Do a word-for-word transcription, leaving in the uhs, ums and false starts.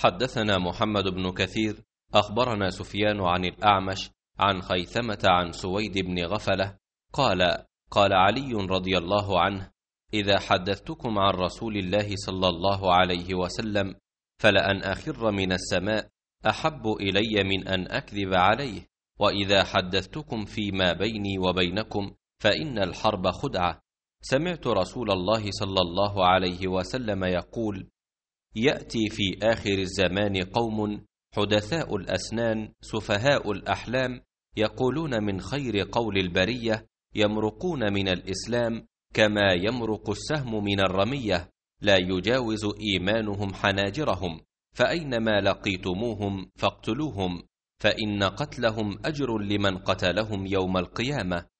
حدثنا محمد بن كثير أخبرنا سفيان عن الأعمش عن خيثمة عن سويد بن غفلة قال قال علي رضي الله عنه: إذا حدثتكم عن رسول الله صلى الله عليه وسلم فلأن أخر من السماء أحب إلي من أن أكذب عليه، وإذا حدثتكم فيما بيني وبينكم فإن الحرب خدعة. سمعت رسول الله صلى الله عليه وسلم يقول: يأتي في آخر الزمان قوم حدثاء الأسنان سفهاء الأحلام يقولون من خير قول البرية، يمرقون من الإسلام كما يمرق السهم من الرمية، لا يجاوز إيمانهم حناجرهم، فأينما لقيتموهم فاقتلوهم، فإن قتلهم أجر لمن قتلهم يوم القيامة.